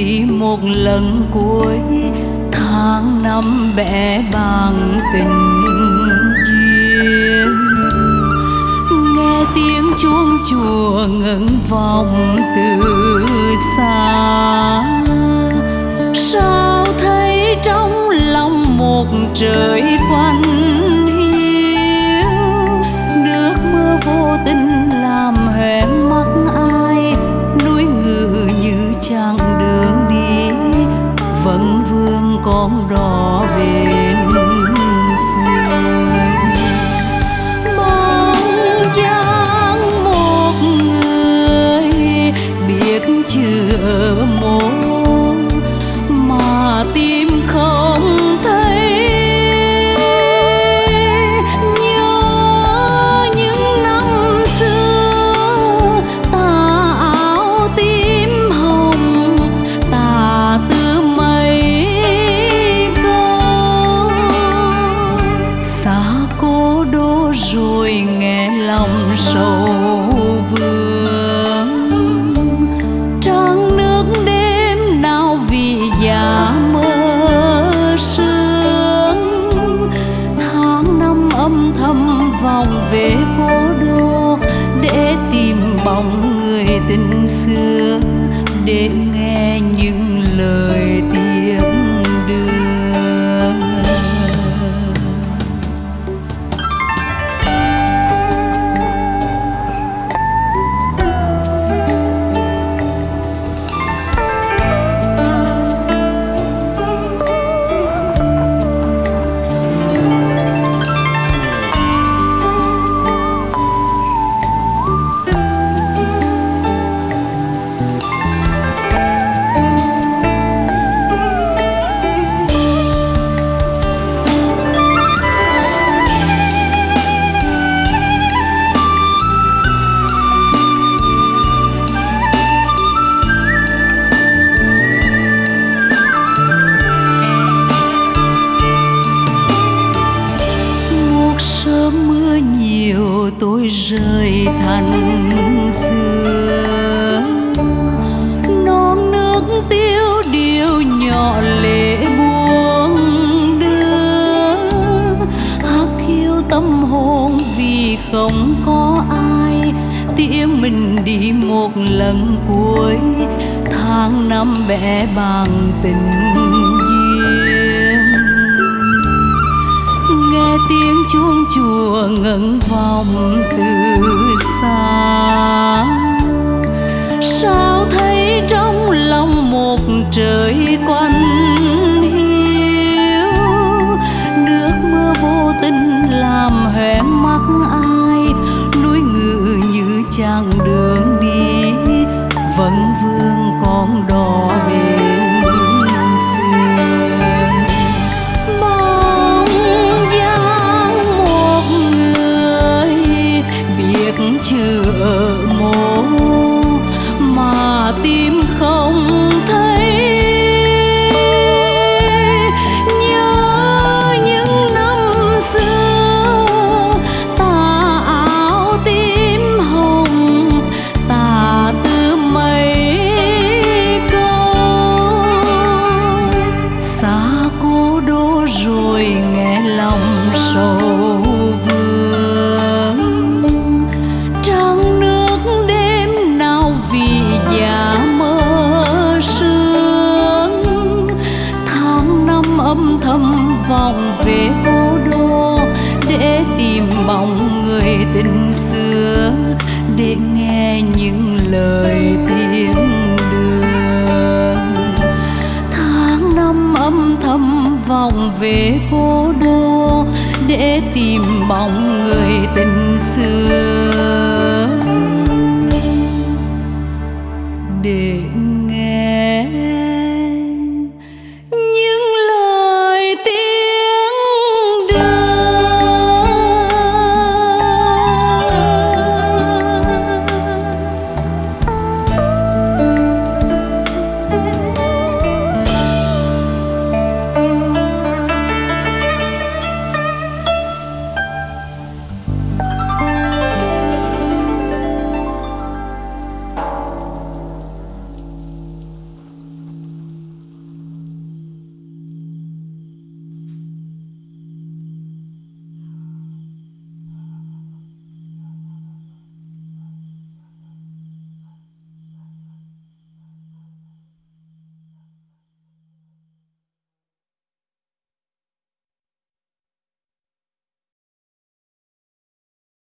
đi một lần cuối, tháng năm bẽ bàng tình duyên. Nghe tiếng chuông chùa ngân vọng từ xa, sao thấy trong lòng một trời quanh hiu. Nước mưa vô tình làm hoen mắt ai, núi ngự như chặng đường đi, vẫn vương con đò bên sườn. Bóng dáng một người biết chưa môn, mà tim không thấy. Nhớ những năm xưa, tà áo tím hồng, tà tư mấy câu. Xa cố đô rồi nghe lòng sầu vương, trăng nước đêm nào vì già mơ sương. Tháng năm âm thầm vòng về cố đô, để tìm bóng người tình xưa, để nghe những lời tiếng đưa. Mưa nhiều tôi rơi thành xưa, non nước tiêu điều nhỏ lệ buông đưa. Hắc hiu tâm hồn vì không có ai, tía mình đi một lần cuối, tháng năm bẽ bàng tình duyên. Nghe tiếng chuông chùa ngân vọng từ xa, sao thấy trong lòng một trời quanh hiu. Nước mưa vô tình làm hoen mắt ai, núi ngự như chặng đường đi, vẫn vương con đò bên sườn. Bóng dáng một người biết chưa mô, mà tim không thấy. Nhớ những năm xưa, tà áo tím hồng, tà tư mấy câu. Xa cố đô rồi nghe lòng sầu vương, trăng nước đêm nào vì già mơ sương. Tháng năm âm thầm vòng về cố đô, để tìm bóng người tình xưa, để nghe những lời tiếng đưa. Tháng năm âm thầm vòng về cố đô, để tìm bóng người tình xưa.